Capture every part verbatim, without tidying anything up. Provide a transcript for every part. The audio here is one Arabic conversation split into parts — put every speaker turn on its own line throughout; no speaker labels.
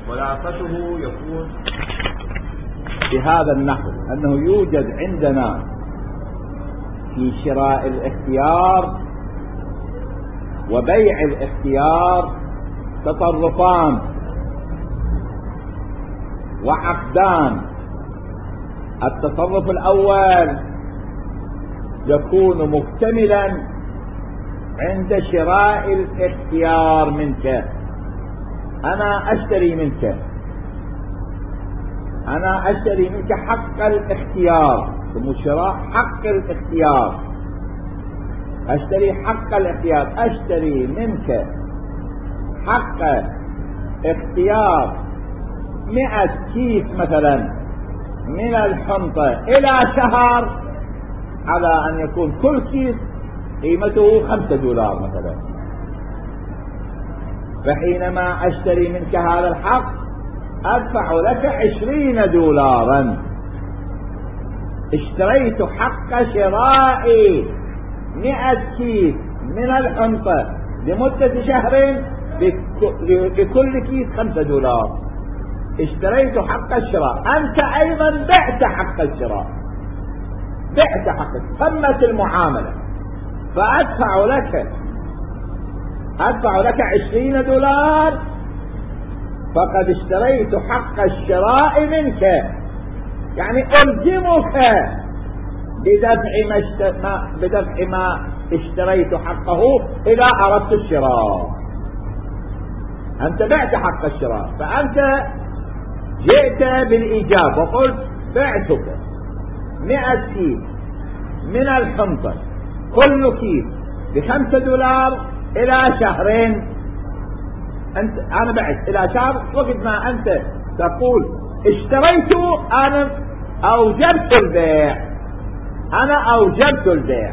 خلاصته يكون بهذا النحو أنه يوجد عندنا في شراء الاختيار وبيع الاختيار تصرفان وعقدان. التصرف الأول يكون مكتملا عند شراء الاختيار منك. أنا أشتري منك أنا أشتري منك حق الاختيار، ثم شراء حق الاختيار. أشتري حق الاختيار، أشتري منك حق اختيار مئة كيس مثلا من الحنطة إلى شهر، على أن يكون كل كيس قيمته خمسة دولار مثلا. فحينما أشتري منك هذا الحق أدفع لك عشرين دولارا. اشتريت حق شراء مئة كيس من الحنطة لمدة شهرين بكل كيس خمسة دولار. اشتريت حق الشراء، أنت أيضا بعت حق الشراء، بعت حق، تمت المعاملة، فأدفع لك أدفع لك عشرين دولار، فقد اشتريت حق الشراء منك، يعني ألزمك بدفع ما, اشت... ما بدفع ما اشتريت حقه إذا أردت الشراء. أنت بعت حق الشراء، فأنت جئت بالإيجاب وقلت بعتك مئة كيس من الحنطة كل كيس بخمسة دولار إلى شهرين. أنت أنا بعت إلى شهر، وقت ما أنت تقول اشتريت، أنا أوجبت البيع، أنا أوجبت البيع.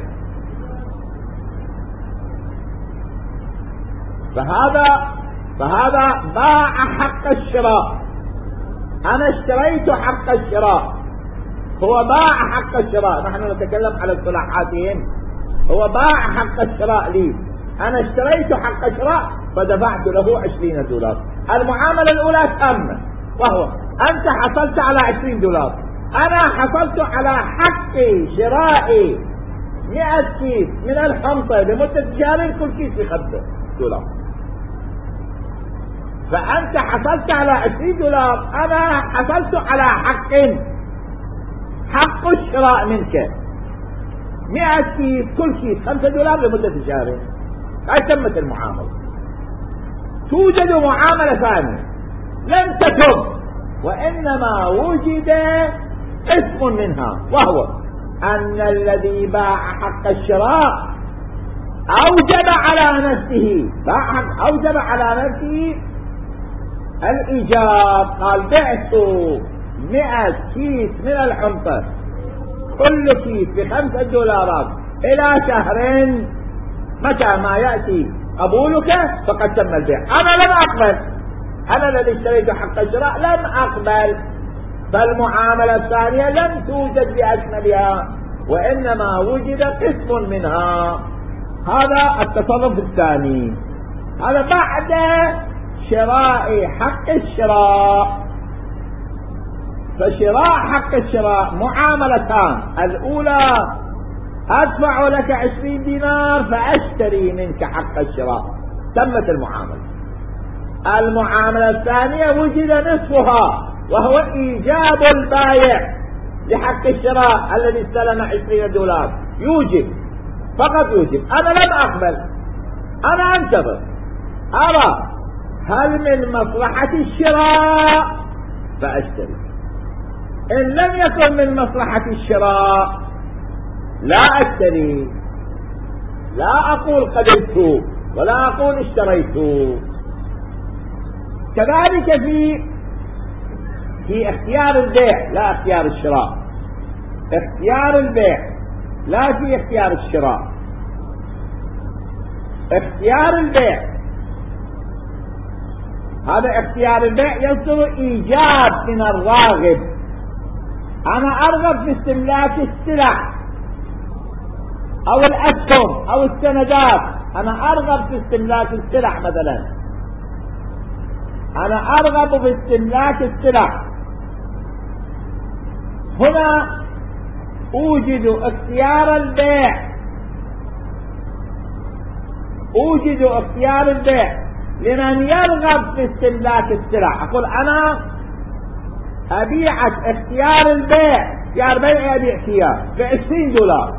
فهذا فهذا باع حق الشراء. أنا اشتريت حق الشراء، هو باع حق الشراء. نحن نتكلم على اصطلاحاتهم. هو باع حق الشراء لي، أنا اشتريت حق الشراء فدفعت له عشرين دولار. المعاملة الأولى تامة، وهو أنت حصلت على عشرين دولار، أنا حصلت على حق شراء مئة كيس من الحنطة لمدة شهرين كل كيس بخمسة دولار. فأنت حصلت على عشرين دولار، أنا حصلت على حق حق الشراء منك مئة كيس كل كيس خمسة دولار لمدة شهرين. هاي تمت المعاملة. توجد معاملة ثانية لم تتم، وإنما وجد اسم منها، وهو أن الذي باع حق الشراء أوجب على نفسه باع أوجب على نفسه الإيجاب. قال بعت مئة كيس من الحنطة كل كيس بخمسة دولارات إلى شهرين، متى ما يأتي قبولك فقد تم البيع. أنا لم أقبل، أنا الذي اشتريت حق الشراء لم أقبل، فالمعاملة الثانية لم توجد بأكملها، وإنما وجد قسم منها. هذا التصرف الثاني، هذا بعد شراء حق الشراء. فشراء حق الشراء معاملتان. الأولى أدفع لك عشرين دينار فأشتري منك حق الشراء، تمت المعاملة. المعاملة الثانية وجد نصفها، وهو إيجاب البائع لحق الشراء الذي استلم عشرين دولار. يوجب، فقط يوجب. أنا لم أقبل، أنا أنتظر أرى هل من مصلحة الشراء فأشتري. إن لم يكن من مصلحة الشراء لا أشتري، لا أقول قبلت ولا أقول اشتريت. كذلك في في اختيار البيع لا اختيار الشراء. اختيار البيع لا في اختيار الشراء. اختيار البيع هذا اختيار البيع يصدر إيجاب من الراغب. أنا أرغب في استملاك السلع أو الأسهم أو السندات، أنا أرغب في استملاك السلع مثلا، أنا أرغب في استملاك السلع. هنا أوجد اختيار البيع، أوجد اختيار البيع لمن يرغب في استملاك السلع. أقول أنا أبيعك اختيار البيع، اختيار بيع أبيع خيار بعشرين دولار،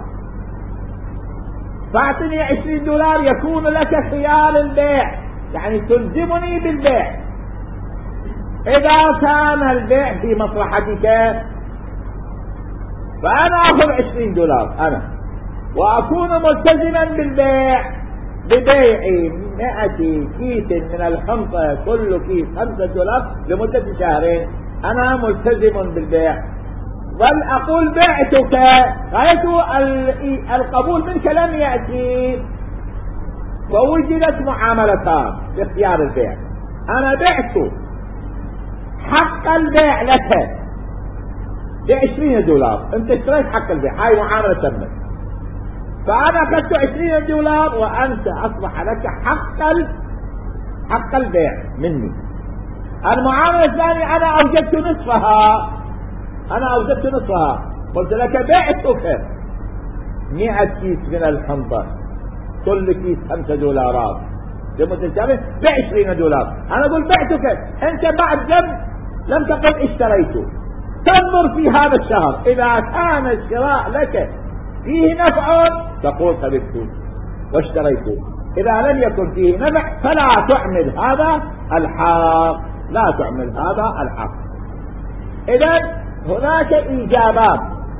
فاعطني عشرين دولار يكون لك خيار البيع، يعني تلزمني بالبيع. إذا كان البيع في مصلحتك فأنا أخذ عشرين دولار أنا، وأكون ملتزما بالبيع ببيع مئة كيس من الحنطة، كل كيس خمسة دولار لمدة شهرين، أنا ملتزم بالبيع. بل أقول بعتك، رأيت القبول منك لم يأتي، ووجدت معاملتان باختيار البيع. أنا بعت حق البيع لك بعشرين دولار، انت اشتريت حق البيع، هاي معاملة تمت، فأنا أخذت عشرين دولار وأنت أصبح لك حق حق البيع مني. المعاملة الثانية أنا أوجدت نصفها، أنا أوجدت نصفها، قلت لك بعتك مئة كيس من الحنطة، كل كيس خمسة دولارات لمدة شهرين بعشرين دولار. أنا أقول بعتك، أنت بعد جنب لم تقل اشتريته، تنظر في هذا الشهر إذا كان الشراء لك فيه نفع تقول سبقته واشتريته، إذا لم يكن فيه نفع فلا تعمل هذا الحق، لا تعمل هذا الحق. إذن هناك إيجابات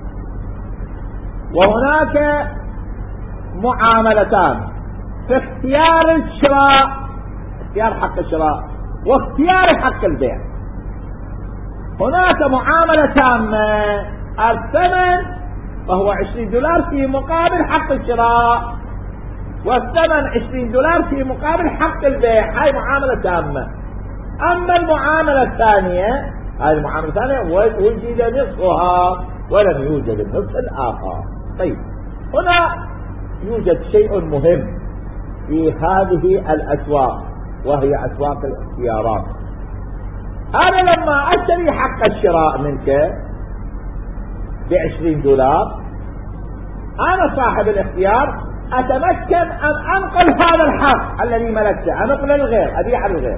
وهناك معاملتان في اختيار الشراء، اختيار حق الشراء واختيار حق البيع. هناك معاملة تامة، الثمن وهو عشرين دولار في مقابل حق الشراء، والثمن عشرين دولار في مقابل حق البيع، هاي معاملة تامة. أما المعاملة الثانية، هاي المعاملة الثانية وجد نصفها ولم يوجد النصف الآخر. طيب هنا يوجد شيء مهم في هذه الأسواق، وهي أسواق الاختيارات. أنا لما أشتري حق الشراء منك بعشرين دولار، أنا صاحب الاختيار، أتمكن أن أنقل هذا الحق الذي ملكته، أنقله للغير، أبيع للغير.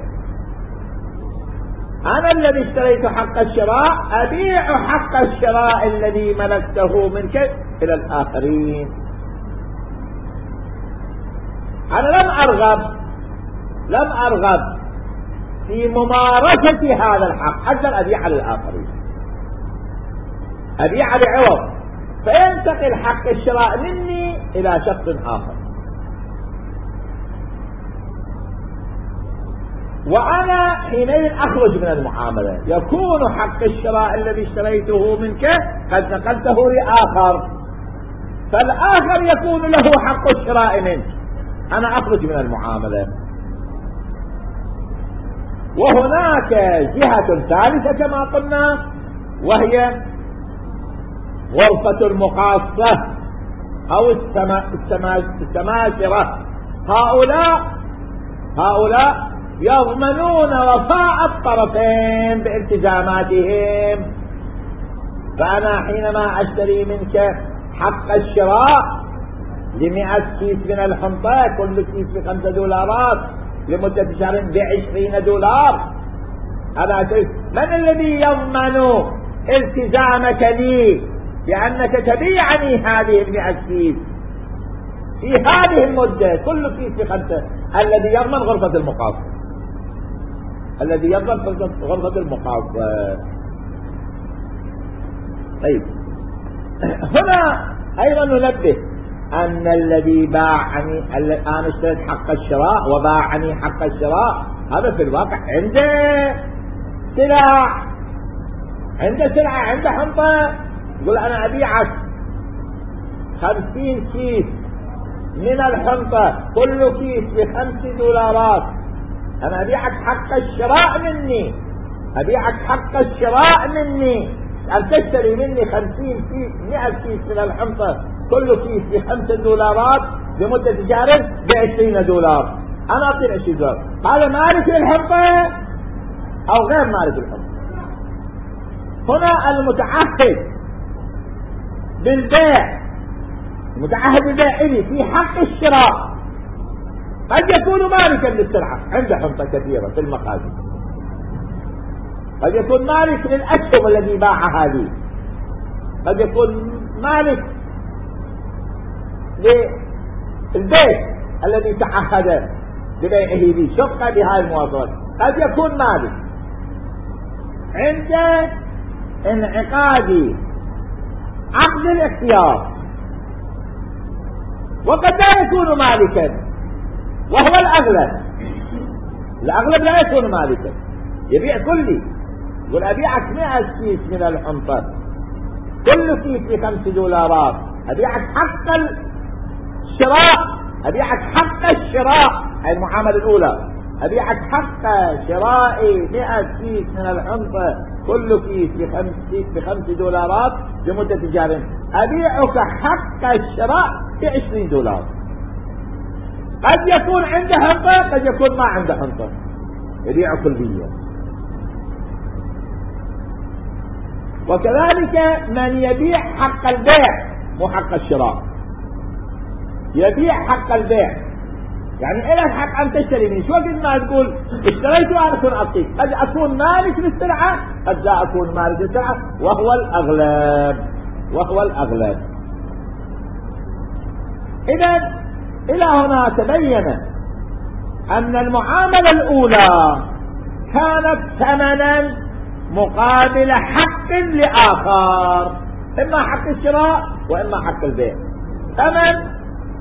أنا الذي اشتريت حق الشراء أبيع حق الشراء الذي ملكته منك إلى الآخرين. أنا لم أرغب لم أرغب في ممارسة هذا الحق حتى أبيع للآخرين، أبيع بعوض، فينتقل حق الشراء مني إلى شخص آخر، وأنا حينئذ أخرج من المعاملة، يكون حق الشراء الذي اشتريته منك قد نقلته لآخر، فالآخر يكون له حق الشراء منك، أنا أخرج من المعاملة. وهناك جهة ثالثة كما قلنا، وهي غرفة المقاصة أو السماسرة. هؤلاء هؤلاء يضمنون وفاء الطرفين بالتزاماتهم. فأنا حينما أشتري منك حق الشراء لمئة كيس من الحنطة، كل كيس بخمسة دولارات لمدة شهرين بعشرين دولار، هذا شيء. من الذي يضمن التزامك لي بأنك تبيعني هذه المئة كيس في هذه المدة كل كيس بخمسة؟ الذي يضمن غرفة المقاصة، الذي يضمن غرفة المقاصة. طيب هنا أيضا ننبه أن الذي باعني، أنا اشتريت حق الشراء وباعني حق الشراء، هذا في الواقع عنده سلع، عنده سلعة، عنده حنطة، يقول أنا أبيعك خمسين كيس من الحنطة، كل كيس بخمس دولارات، أنا أبيعك حق الشراء مني، أبيعك حق الشراء مني، أن تشتري مني خمسين كيس، مئة كيس من الحنطة، كل كيس بخمسة دولارات لمدة شهرين بعشرين دولار، أنا أعطي عشرين دولار. هذا مالك الحنطة أو غير مالك الحنطة. هنا المتعهد بالبيع، المتعهد بالبيع إلي في حق الشراء قد يكون مالكا للسلعة، عنده حنطة كثيرة في المخازن، قد يكون مالك للأسهم الذي باعها لي، قد يكون مالك للبيت الذي تعهد ببيعه لي شقة بهذه المواصفات، قد يكون مالك عند انعقاد عقد الاختيار، وقد لا يكون مالكا وهو الأغلب. الأغلب لا يكون مالكا، يبيع كلي، يقول أبيعك مئة كيس من الحنطة، كل كيس بخمس دولارات، أبيعك حق الشراء، أبيعك حق الشراء، هذه المعاملة الأولى، أبيعك حق شراء مئة كيس من الحنطة، كل كيس بخمس, بخمس دولارات لمدة تجارة، أبيعك حق الشراء بعشرين دولار. قد يكون عنده حنطة، قد يكون ما عنده حنطة، يبيع كليا. وكذلك من يبيع حق البيع مو حق الشراء، يبيع حق البيع، يعني إلك حق أن تشتري مني، شو وقت ما تقول اشتريت وأنا أكون أعطيك، قد أكون مالك للسلعة، قد لا أكون مالك للسلعة، وهو الأغلب، وهو الأغلب. إذن إلى هنا تبين أن المعاملة الأولى كانت ثمنا مقابل حق لآخر، إما حق الشراء وإما حق البيع. ثمن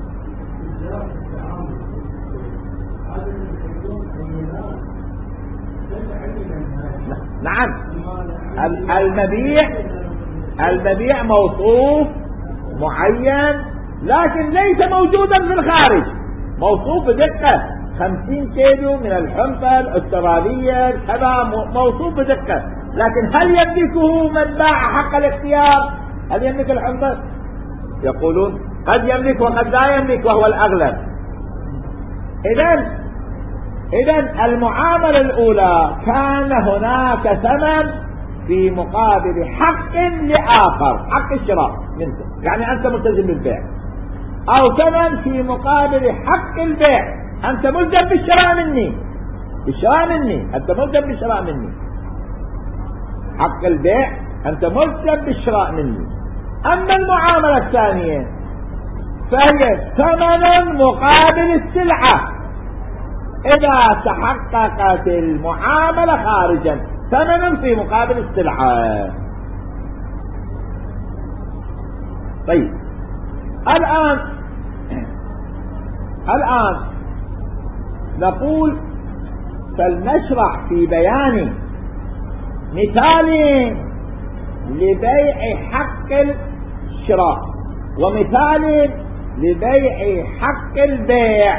نعم، المبيع المبيع موصوف معين لكن ليس موجودا في الخارج، موصوف بدقة، خمسين كيلو من الحنطة الأسترالية كذا، موصوف بدقة، لكن هل يملكه من باع حق الاختيار؟ هل يملك الحنطة؟ يقولون قد يملك وقد لا يملك، وهو الأغلب. إذن إذن المعاملة الأولى كان هناك ثمن في مقابل حق لآخر، حق الشراء منك، يعني أنت ملتزم بالبيع، أو ثمن في مقابل حق البيع، أنت ملزم بالشراء مني، بالشراء مني، أنت ملزم بالشراء مني، حق البيع أنت ملزم بالشراء مني. أما المعاملة الثانية فهي ثمن مقابل السلعة، إذا تحققت المعاملة خارجا، ثمنا في مقابل السلعة. طيب الآن الآن نقول فلنشرع في بيان مثال لبيع حق الشراء ومثال لبيع حق البيع،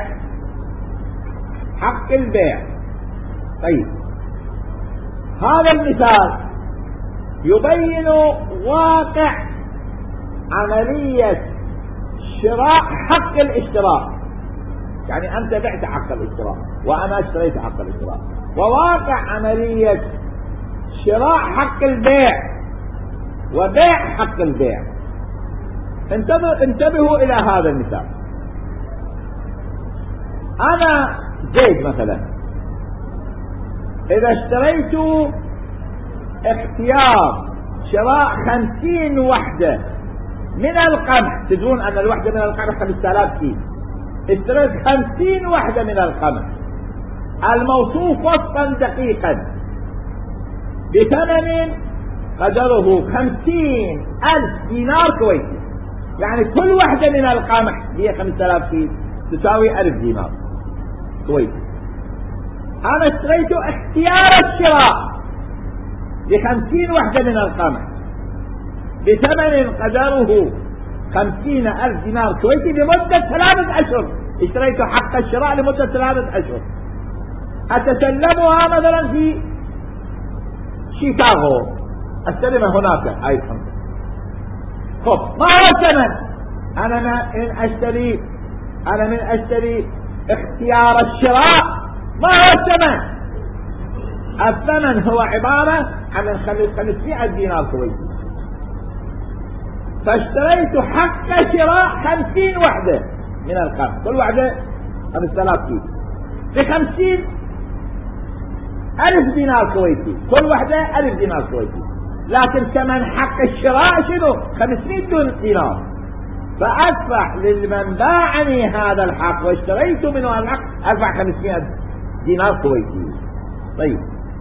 حق البيع. طيب هذا المثال يبين واقع عملية شراء حق الاشتراء، يعني أنت بعت حق الاشتراء وأنا اشتريت حق الاشتراء، وواقع عملية شراء حق البيع وبيع حق البيع. انتبه انتبهوا إلى هذا المثال. أنا زيد مثلا إذا اشتريت اختيار شراء خمسين وحدة من القمح، تدرون أن الوحدة من القمح خمسة آلاف كيلو، اشتريت خمسين وحدة من القمح الموصوف وصفا دقيقا بثمن قدره خمسين ألف دينار كويتي، يعني كل وحدة من القمح هي خمسة آلاف كيلو تساوي ألف دينار كويتي. أنا اشتريت اختيار الشراء بخمسين وحدة من القمح بثمن قدره خمسين ألف دينار كويتي لمدة ثلاثة أشهر، اشتريت حق الشراء لمدة ثلاثة أشهر، أتسلمها مثلا في شيكاغو، استلمها هناك هاي الخمسة. خب ما هو الثمن؟ أنا من أشتري أنا من أشتري اختيار الشراء، ما هو الثمن؟ الثمن هو عبارة عن خمسمائة دينار كويتي، فاشتريت حق شراء خمسين وحدة من القمح، كل وحدة خمسة آلاف كيلو بخمسين ألف دينار كويتي، كل وحدة ألف دينار كويتي، لكن ثمن حق الشراء شنو؟ خمسمائة دينار، فأدفع لمن باعني هذا الحق واشتريت منه هذا الحق أدفع خمسمائة دينار كويتي. طيب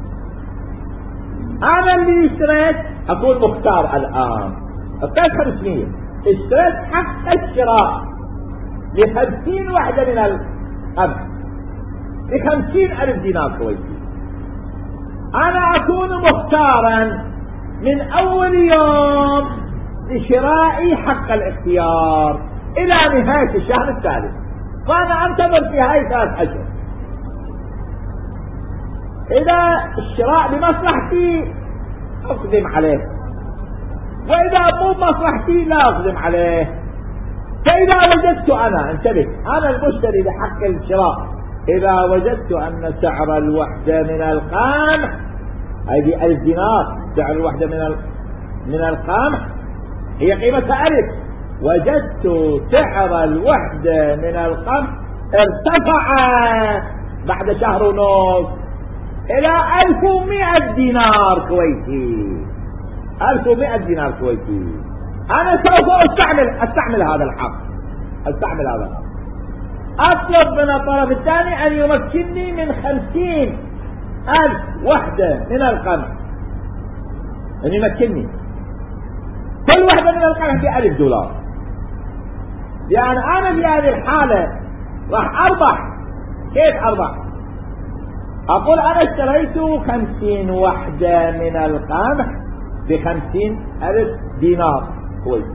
أنا اللي اشتريت أكون مختار الآن، اشتريت خمسمائة، اشتريت حق الشراء لخمسين وحدة من القمح بخمسين ألف دينار كويتي، أنا أكون مختارا من أول يوم لشراء حق الاختيار إلى نهاية الشهر الثالث، فأنا أنتظر في هاي ثلاث أشهر. إذا الشراء بمصلحتي أقدم عليه، وإذا مو بمصلحتي لا أقدم عليه. فإذا وجدت أنا، انتبه، أنا المشتري لحق الشراء، إذا وجدت أن سعر الوحدة من القمح هذه ألف دينار، سعر الوحدة من من القمح هي قيمتها ألف، وجدت سعر الوحدة من القمح ارتفع بعد شهر ونص إلى ألف ومئة دينار كويتي، ألف ومئة دينار كويتي، أنا سوف أستعمل أستعمل هذا الحق، أستعمل هذا الحق، أطلب من الطرف الثاني أن يمكنني من خمسين ألف وحدة من القمح، أن يمكنني كل وحدة من القمح بألف دولار، لأن أنا في هذه الحالة راح أربح. كيف أربح؟ أقول أنا اشتريت خمسين وحدة من القمح بخمسين ألف دينار كويس،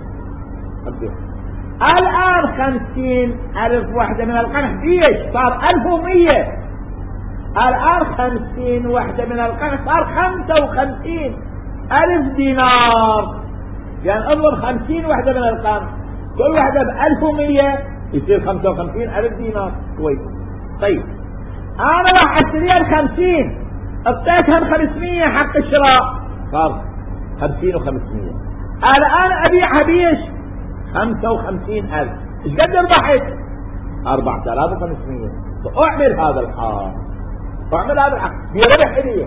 الآن خمسين ألف وحدة من القمح بيش صار ألف ومية، الآن خمسين وحدة من القمح صار خمسة وخمسين ألف دينار، يعني اضرب خمسين وحدة من القمح كل وحدة بألف ومية يصير خمسة وخمسين ألف دينار كويس. طيب أنا راح أشتريها الخمسين، اعطيتها خمسمية حق الشراء، صار خمسين وخمسمية، الآن أبيعها بيش خمسة وخمسين ألف، إيش قد ربحت؟ أربعة آلاف وخمسمية. فأعمل هذا الحق، أعمل هذا الحق هي ربح إلي،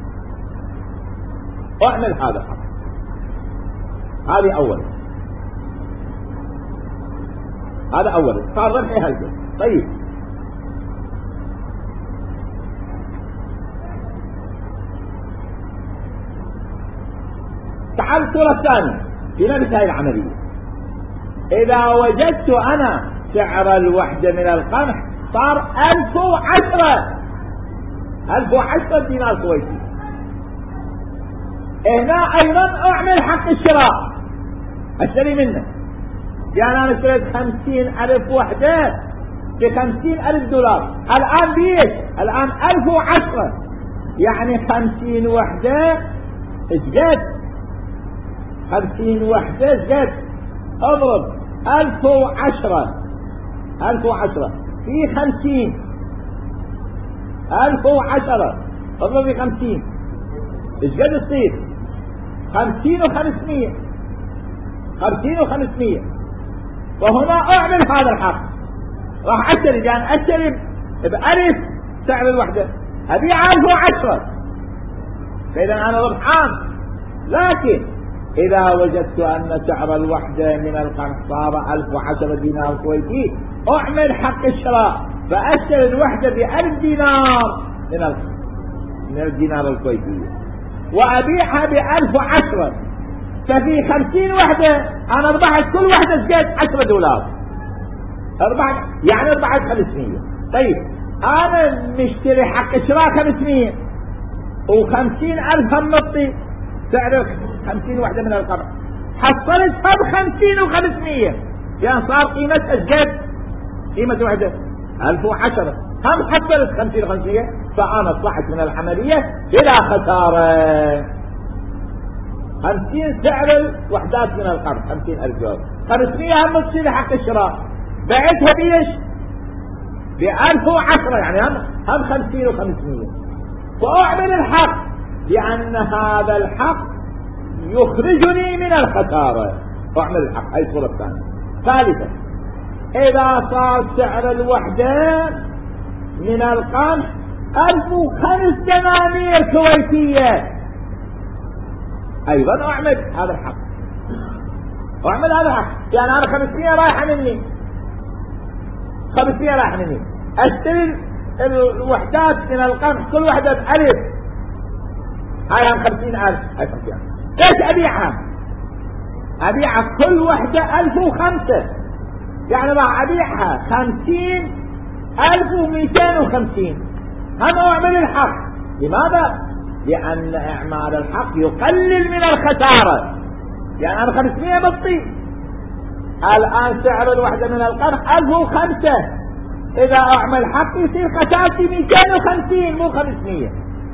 أعمل هذا الحق. هذه أول، هذا أول صار ربحي هلبة. طيب تعال الصورة الثانية في نفس هذه العملية، إذا وجدت أنا سعر الوحدة من القمح صار ألف وعشرة، ألف وعشرة دينار كويتي، هنا أيضا أعمل حق الشراء، أشتري منه، يعني أنا اشتريت خمسين ألف وحدة بخمسين ألف دولار، الآن بيش؟ الآن ألف وعشرة، يعني خمسين وحدة إشقد؟ خمسين وحدة إشقد؟ اضرب ألف وعشرة، ألف وعشرة في خمسين، ألف وعشرة اضرب في خمسين، إشقد تصير؟ خمسين وخمسمية، خمسين وخمسمية. وهنا أعمل هذا الحق، راح أشتري، لأن أشتري بألف سعر الوحدة، أبيع ألف وعشرة، فإذا أنا ربحان. لكن إذا وجدت أن سعر الوحدة من القمح صار ألف وعشرة دينار كويتي، أعمل حق الشراء، فأشتري الوحدة بألف دينار من من الدينار الكويتي، وأبيعها بألف وعشرة، ففي خمسين وحدة أنا ربحت كل وحدة زيت عشرة دولار، ربحت يعني ربحت خمسمية. طيب أنا مشتري حق الشراء خمسمية وخمسين ألف هم نطي سعر خمسين وحدة من القمح، حصلت هم خمسين وخمسمية، يعني صار قيمة الزيت قيمة وحدة ألف وعشرة، هم حصلت خمسين وخمسمية، فأنا طلعت من العملية بلا خسارة. خمسين سعر الوحدات من القمح خمسين ألف دولار، خمسمية هم تصير حق الشراء، بعتها بيش؟ بألف وعشرة، يعني هم هم خمسين وخمسمية. فأعمل الحق لأن هذا الحق يخرجني من الخسارة. أعمل الحق. هاي الصورة الثانية. ثالثا إذا صار سعر الوحدة من القمح ألف وخمس دنانير كويتية، أيضا أعمل هذا الحق. أعمل هذا الحق يعني أنا خمسمية رايحة مني، خمسمية رايحة مني، أشتري الوحدات من القمح كل وحدة بألف، هاي هم خمسين ألف. هاي خمسين ألف. ليش أبيعها؟ أبيعها كل وحدة ألف وخمسة، يعني راح أبيعها خمسين ألف ومئتين وخمسين. هم أعمل الحق. لماذا؟ لأن إعمال الحق يقلل من الخسارة. يعني أنا خمسمية بطيء، الآن سعر الوحدة من القمح ألف وخمسة، إذا أعمل حق يصير خسارتي مئتين وخمسين مو خمسمية.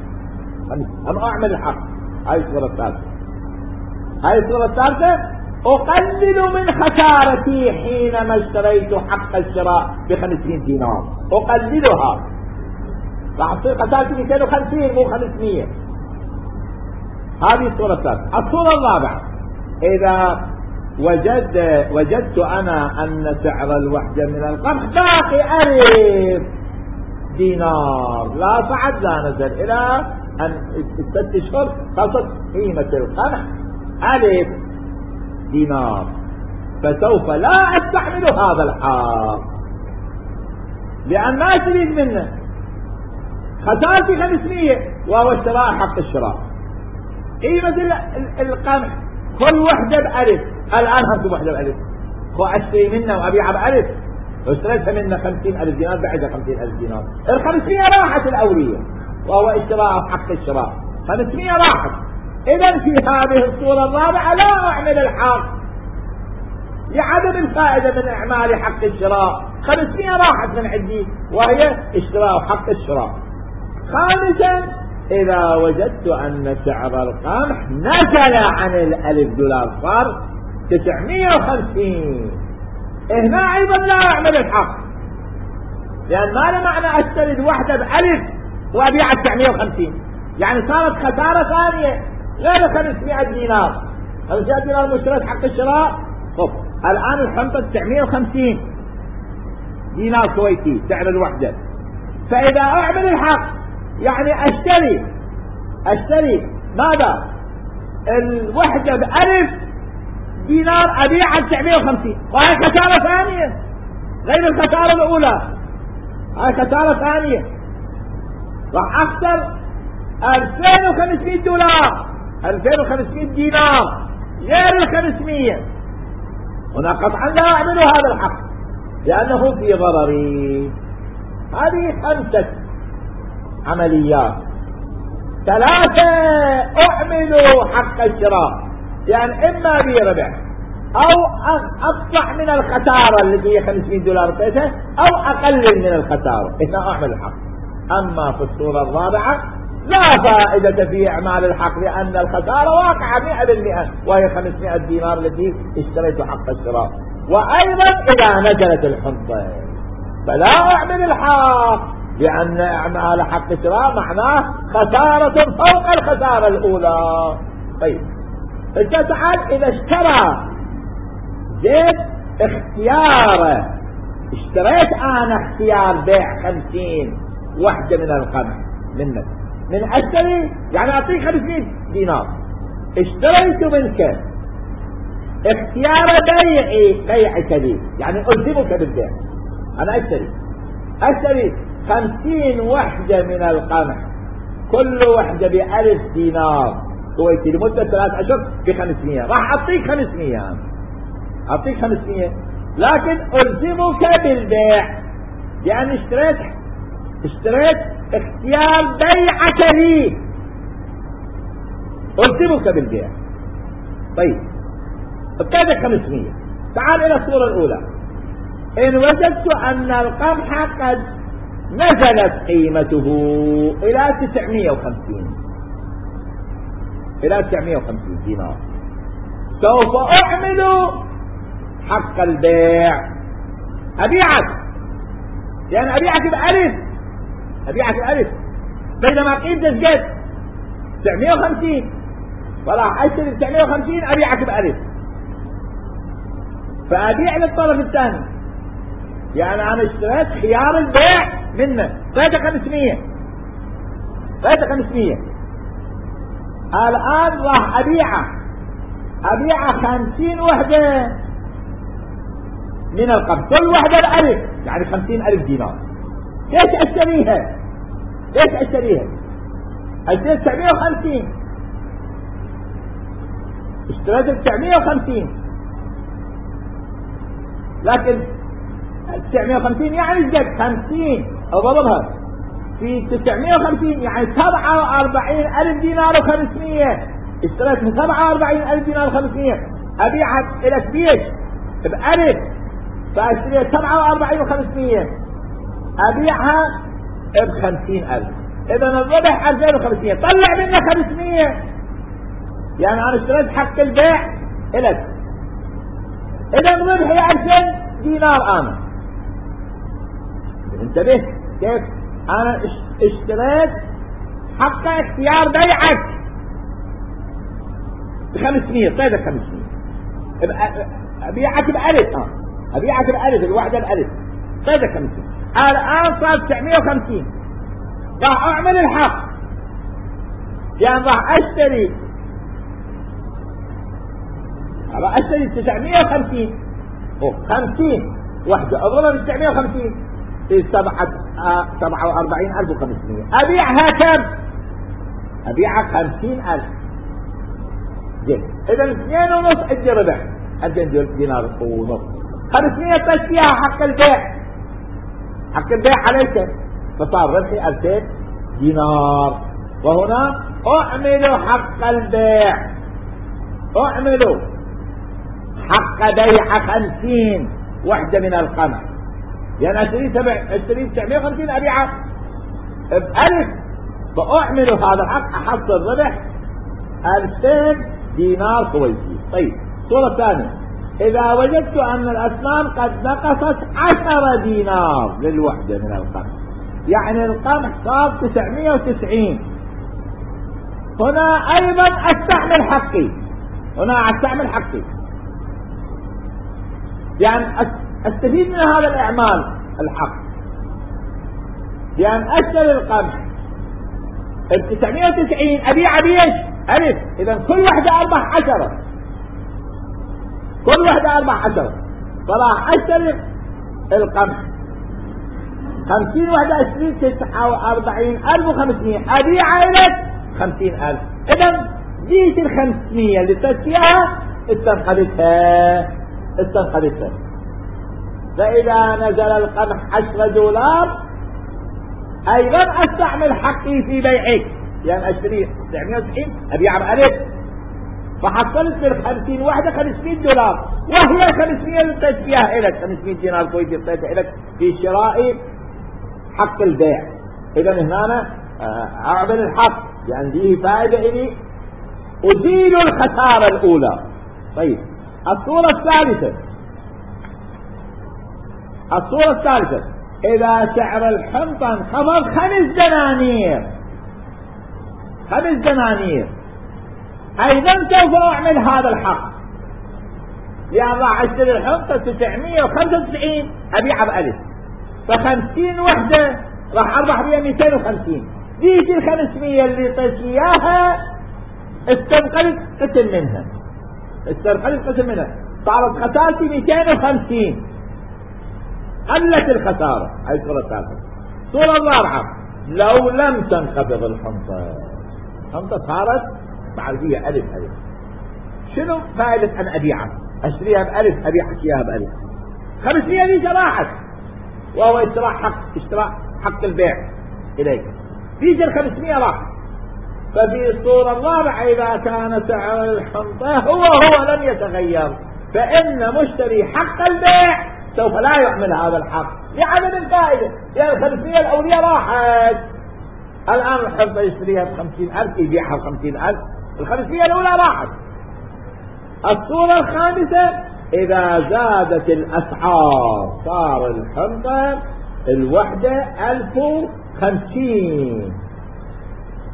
أم أعمل الحق. هاي الصورة الثالثة. هاي الصورة الثالثة أقلل من خسارتي حينما اشتريت حق الشراء بخمسين دينار، أقللها، راح تصير خسارتي مئتين وخمسين مو خمسمية. هذه الصورة الثالثة. الصورة الرابعة إذا وجد وجدت أنا أن سعر الوحدة من القمح باقي ألف دينار، لا صعد لا نزل، إلى أن ست أشهر خلصت قيمة القمح ألف دينار، فسوف لا أستحمل هذا الحق، لأن ما تريد منه خسارتي خمسمية وهو اشتراء حق الشراء، قيمة القمح كل وحدة بألف، الآن همسوا وحدة بألف، خو أشتري منه وأبيعها بألف، واشتريتها منه خمسين ألف دينار بعدها خمسين ألف دينار، الخمسمية راحت الأولية وهو اشتراء حق الشراء، خمسمية راحت. إذا في هذه الصورة الرابعة لا أعمل الحق لعدم الفائدة من إعمال حق الشراء، خمسمية راحت من عندي وهي اشتراء حق الشراء. خامسا إذا وجدت أن سعر القمح نزل عن الألف دولار صار تسعمية وخمسين، هنا أيضا لا أعمل الحق، لأن ما له معنى أشتري الوحدة بألف وأبيعها تسعمية وخمسين، يعني صارت خسارة ثانية غير خمسمية دينار. خمسمية دينار مشتريت حق الشراء، طب الآن الحنطة تسعمية وخمسين دينار كويتي سعر الوحدة، فإذا أعمل الحق يعني أشتري أشتري ماذا؟ الوحدة بألف دينار أبيعها تسعمية وخمسين، وهي خسارة ثانية غير الخسارة الأولى، هاي خسارة ثانية، راح أخسر ألفين وخمسمية دولار، ألفين وخمسمية دينار غير الخمسمية، هنا قطعا لا أعمل هذا الحق لأنه في ضرري. هذه خمسة عمليات. ثلاثة أعمل حق الشراء، يعني إما بي ربح أو أطلع من الخسارة التي هي خمسمية دولار بيتها أو أقلل من الخسارة، هنا أعمل الحق. أما في الصورة الرابعة لا فائدة في إعمال الحق لأن الخسارة واقعة مئة بالمئة وهي خمسمائة دينار التي اشتريت حق الشراء، وأيضا إذا نزلت الحنطة فلا أعمل الحق لأن إعمال حق الشراء معناه خسارة فوق الخسارة الأولى. طيب انت تعال إذا اشترى زيت اختياره، اشتريت أنا اختيار بيع خمسين وحدة من القمح منك، من أشتري يعني أعطيك خمسين دينار، اشتريت منك اختيار بيعي بيعك لي، يعني ألزمك بالبيع، أنا أشتري أشتري خمسين وحدة من القمح كل وحدة بألف دينار كويتي لمدة ثلاث أشهر بخمسمية، راح أعطيك خمسمية أعطيك خمسمية لكن ألزمك بالبيع، يعني اشتريت اشتريت اختيار بيعك لي، ألزمك بالبيع. طيب ابتدأ خمسمية. تعال إلى الصورة الأولى، إن وجدت أن القمح قد نزلت قيمته إلى تسعمية وخمسين إلى تسعمية وخمسين دينار، سوف أعمل حق البيع، أبيعك، لأن أبيعك بألف أبيعك بألف بينما قيمته قد تسعمية وخمسين، فراح اشتري تسعمية وخمسين ابيعك بألف، فابيع للطرف الثاني. يعني انا اشتريت خيار البيع منه ثلاثة خمسمية ثلاثة خمسمية، الان راح ابيعه ابيعه خمسين وحدة من القمح، كل وحدة بألف، يعني خمسين ألف دينار. ليش اشتريها؟ ليش اشتريها؟ اشتريت تسعمية وخمسين، اشتريت تسعمية وخمسين، لكن تسعمية وخمسين يعني قد خمسين اضربها في تسعمية وخمسين يعني سبعة واربعين الف دينار وخمسمية، اشتريت من سبعة واربعين الف دينار وخمسمية، ابيعها الى بيش بألف، فاشتريت سبعة واربعين وخمسمية، ابيعها بخمسين الف، اذا الربح الفين وخمسمية، طلع منها خمسمية، يعني انا اشتريت حق البيع الك، اذا ربحي الفين دينار. انا انتبه كيف انا اشتريت حق اختيار بيعك بخمسمية، طيب خمسمية ابيعك بألف، اه ابيعك بألف الوحدة بألف، طيب خمسمية، الان صار تسعمية وخمسين، راح اعمل الحق، يعني راح اشتري راح اشتري تسعمية وخمسين خمسين وحدة اضربها ب تسعمية وخمسين في سبعة سبعة واربعين الف وخمسمية، ابيعها كم؟ ابيعها خمسين الف. زين، اذا اثنين ونص عندي ربح الفين دينار ونص، خمسمية تشفيها حق البيع، حق البيع عليك، فصار ربحي الفين دينار. وهنا اعملوا حق البيع، اعملوا حق بيع خمسين وحدة من القمح، يعني اشتري سبع اشتري تسعمية وخمسين ابيعها بألف، فاعملوا هذا الحق احصل ربح الفين دينار كويتي. طيب الصورة الثانية، اذا وجدت ان الاسنان قد نقصت عشرة دينار للوحدة من القمح، يعني القمح صار تسعمية وتسعين، هنا ايضا استعمل حقي، هنا استعمل حقي، يعني استفيد من هذا الاعمال الحق، يعني اشتري القمح ب تسعمية وتسعين ابيع بيش الف، اذا كل وحدة اربح عشرة، كل وحدة اربح عشرة، فراح اشتري القمح خمسين وحدة اشتري تسعة واربعين الف وخمسمية، ابيع لك خمسين الف، اذا جيت الخمسمية اللي تشتريها استنقذتها استنقذتها. فاذا نزل القمح عشرة دولار ايضا استعمل حقي في بيعك، يعني اشتري تسعمية وتسعين ابيع بألف، فحصلت بالخمسين واحدة خمسمية دولار، وهي خمسمية اللي تشتريها الك، خمسمية دينار كويتي اعطيتها الك في شراء حق البيع. اذا هنا اعمل الحق، يعني فيه فائدة الي، ازيل الخسارة الاولى. طيب الصورة الثالثة، الصورة الثالثة اذا سعر الحنطة انخفض خمس دنانير، خمس دنانير ايضا سوف اعمل هذا الحق، لان راح اشتري الحنطة تسعمية وخمسة وتسعين ابيعها بألف، فخمسين وحدة راح اربح بها مئتين وخمسين، ديك الخمسمية اللي تشياها استنقلت قسم منها، استنقلت قسم منها، صارت خسارتي مئتين وخمسين، قلت الخسارة. هاي الصورة الثالثة. الصورة الرابعة، لو لم تنخفض الحنطة، الحنطة صارت معرفية ألف ألف، شنو فائدة أن أبيعها؟ أشتريها بألف أبيعها إياها بألف، خمسمية دي راحت، وهو اشتراء حق اشتراء حق البيع إليك، في الخمسمية راح. ففي الصورة الرابعة إذا كان سعر الحنطة هو هو لم يتغير، فإن مشتري حق البيع سوف لا يعمل هذا الحق لعدم الفائدة، يعني الخمسمية الأولية راحت، الآن الحنطة يشتريها بخمسين ألف يبيعها بخمسين ألف، الخمسمية الأولى راحت. الصورة الخامسة إذا زادت الأسعار صار الحنطة الوحدة ألف وخمسين،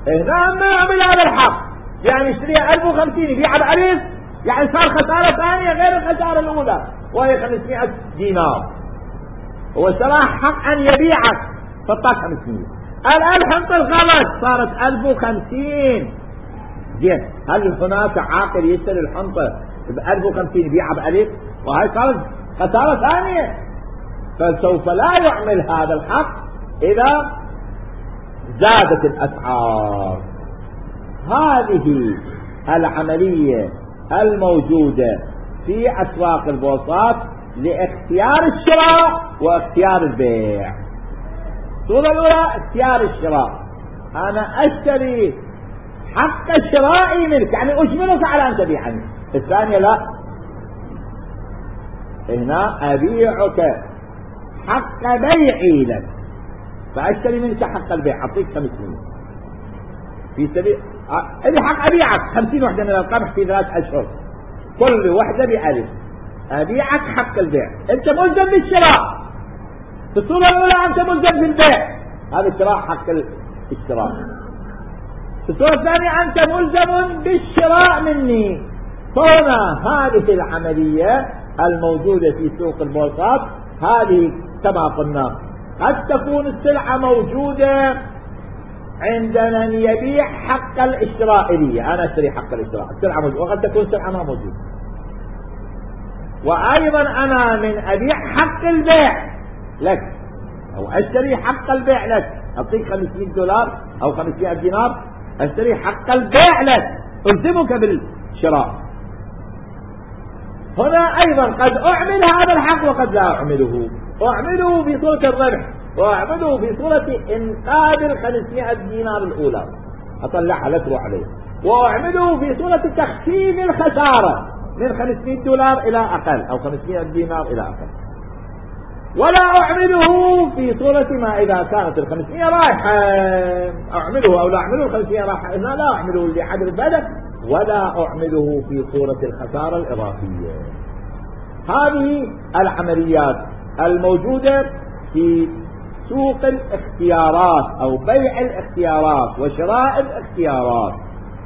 هنا ما يعمل هذا الحق، يعني يشتريها ألف وخمسين يبيعها بألف، يعني صار خسارة ثانية غير الخسارة الأولى وهي خمسمائة دينار. هو اشترى حق أن يبيعك فطاك خمسمائة، الآن حنطة الغلط صارت ألف وخمسين. زين، هل هناك عاقل يشتري الحنطة بألف وخمسين يبيعها بألف؟ وهي صارت خسارة ثانية. فسوف لا يعمل هذا الحق إذا زادت الأسعار. هذه العملية الموجودة في أسواق البورصات لاختيار الشراء واختيار البيع. الصورة الأولى اختيار الشراء، أنا أشتري حق الشراء منك، يعني أجبرك على أن تبيعني. الثانية لا، هنا أبيعك حق بيعي لك، فأشتري منك حق البيع أعطيك خمسين في سبيل اللي حق أبيعك خمسين وحدة من القمح في ثلاث أشهر، كل وحدة بألف، أبيعك حق البيع. أنت ملزم بالشراء في الصورة الأولى، أنت ملزم بالبيع، هذا شراء حق الشراء. في الصورة الثانية أنت ملزم بالشراء مني. فهنا هذه العملية الموجودة في سوق البورصات هذه كما قلنا قد تكون السلعة موجودة عند من يبيع حق الاشتراء، أنا أشتري حق الاشتراء، السلعة موجودة، وقد تكون سلعة ما موجودة. وأيضا أنا من أبيع حق البيع لك، أو أشتري حق البيع لك، أعطيك خمسمائة دولار أو خمسمائة دينار، أشتري حق البيع لك، ألزمك بالشراء. هنا أيضا قد أعمل هذا الحق وقد لا أعمله، أعمله في صورة الربح، وأعمله في صورة إنقاذ الخمسمائة دينار الأولى أطلعها لا تروح عليه، وأعمله في صورة تخفيف الخسارة من خمسمائة دولار إلى أقل أو خمسمائة دينار إلى أقل. ولا أعمله في صورة ما إذا كانت الخمسمائة رايحة أعمله أو لا أعمله الخمسمائة رايحة، إذا لا أعمله لحد البدء، ولا أعمله في صورة الخسارة الإضافية. هذه العمليات الموجودة في سوق الاختيارات أو بيع الاختيارات وشراء الاختيارات.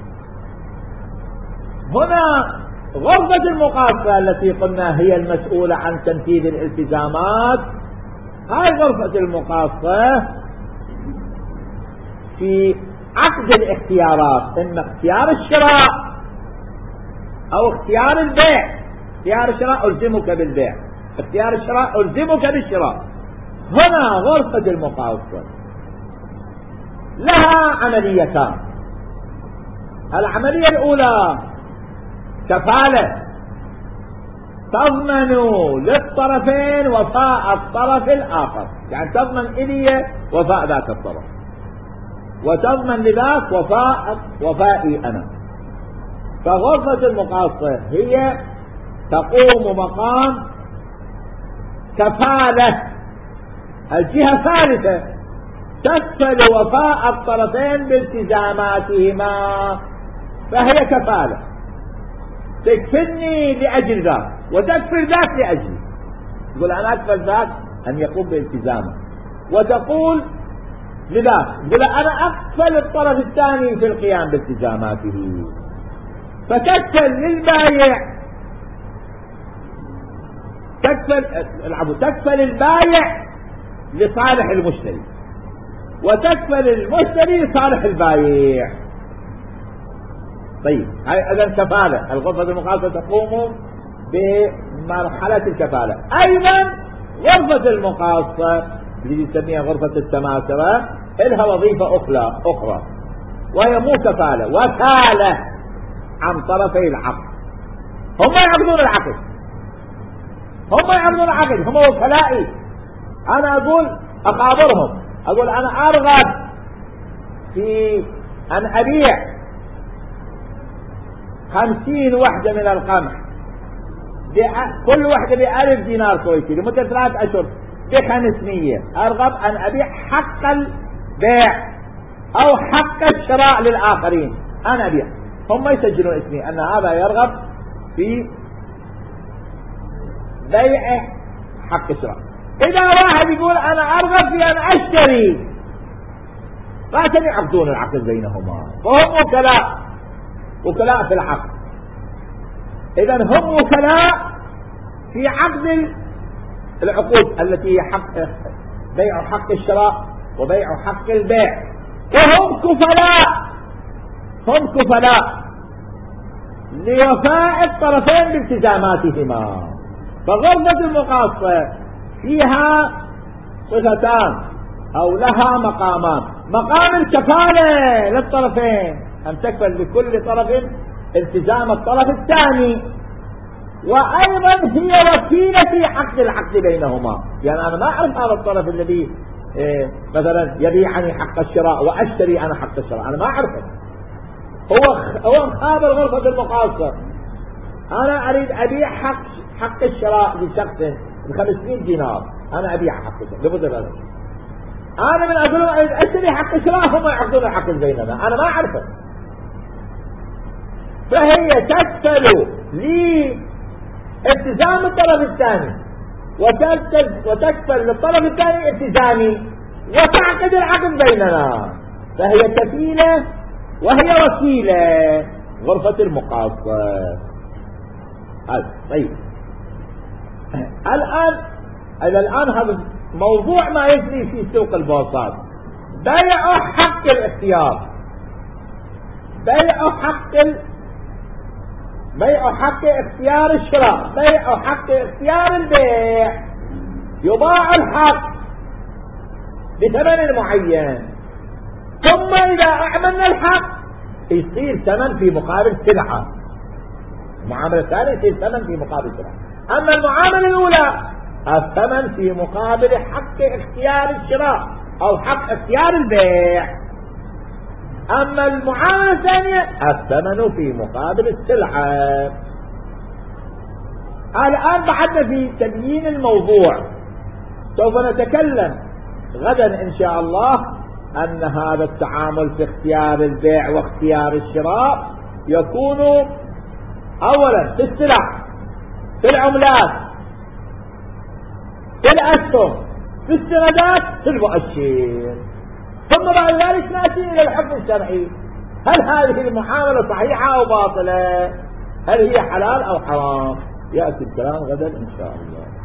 هنا غرفة المقاصة التي قلنا هي المسؤولة عن تنفيذ الالتزامات، هاي غرفة المقاصة في عقد الاختيارات، إما اختيار الشراء أو اختيار البيع. اختيار الشراء ألزمك بالبيع، اختيار الشراء ألزمك بالشراء. هنا غرفة المقاصة لها عمليتان. العملية الأولى كفالة، تضمن للطرفين وفاء الطرف الآخر، يعني تضمن إلي وفاء ذاك الطرف، وتضمن لذاك وفاء وفائي أنا. فغرفة المقاصة هي تقوم مقام كفالة، الجهة ثالثة تكفل وفاء الطرفين بالتزاماتهما، فهي كفالة، تكفلني لأجل ذاك وتكفل ذاك لأجلي. تقول أنا أكفل ذاك أن يقوم بالتزامه، وتقول لذاك تقول أنا أكفل الطرف الثاني في القيام بالتزاماته. فتكفل للبايع، تكفل العفو تكفل البايع لصالح المشتري، وتكفل المشتري لصالح البايع. طيب هاي اذا كفالة، الغرفة المقاصة تقوم بمرحلة الكفالة. ايضا غرفة المقاصة اللي يسميها غرفة السماسرة لها وظيفة اخرى اخرى وهي مو كفالة، وكالة عن طرفي العقد. هم يعقدون العقد، هم يعقدون العقد، هم وكلائي. انا اقول اخابرهم، اقول انا ارغب في ان ابيع خمسين وحدة من القمح، كل وحدة بألف دينار كويتي لمدة ثلاث أشهر بخمسمية، أرغب أن أبيع حق البيع أو حق الشراء للآخرين، أنا أبيع. هم يسجلون اسمي أن هذا يرغب في بيع حق الشراء. إذا واحد يقول أنا أرغب في أن أشتري لكن يعقدون العقد بينهما، فهم وكلاء وكلاء في العقد. إذا هم وكلاء في عقد العقود التي هي حق بيع حق الشراء وبيع حق البيع، وهم كفلاء هم كفلاء لوفاء الطرفين بالتزاماتهما. فغرفة المقاصة فيها صفتان أو لها مقامان: مقام الكفالة للطرفين، أن تكفل لكل طرف التزام الطرف الثاني، وأيضا هي وسيلة في عقد العقد بينهما. يعني أنا ما أعرف هذا الطرف الذي إيه مثلا يبيعني حق الشراء وأشتري أنا حق الشراء، أنا ما أعرفه، هو هو خابر غرفة المقاصة. أنا أريد أبيع حق حق الشراء لشخص بخمسمائة دينار، أنا أبيع حق الشراء لابد ذلك. أنا من أقول أريد أشتري حق الشراء، هم يعقدون العقد بيننا، أنا ما أعرفه. فهي تكفل لالتزام الطرف الثاني وتكفل للطرف الثاني التزامي وتعقد العقد بيننا، فهي كفيلة وهي وسيلة غرفة المقاصة. طيب الآن إذا الآن هذا موضوع ما يجري في سوق البورصات، بيع حق الاختيار، بيع حق ال... بيع حق اختيار الشراء، بيع حق اختيار البيع. يباع الحق بثمن معين، ثم إذا أعملنا الحق يصير ثمن في مقابل سلعة. المعاملة الثانية يصير ثمن في مقابل سلعة. أما المعاملة الأولى الثمن في مقابل حق اختيار الشراء أو حق اختيار البيع. أما المعاملة الثانية الثمن في مقابل السلعة. الآن بعدنا في تبيين الموضوع، سوف نتكلم غدا إن شاء الله أن هذا التعامل في اختيار البيع واختيار الشراء يكون أولا في السلع، في العملات، في الأسهم، في السندات، في المؤشر. ثم بعد ذلك نأتي إلى الحكم الشرعي، هل هذه المعاملة صحيحة أو باطلة؟ هل هي حلال أو حرام؟ يأتي الكلام غدا إن شاء الله.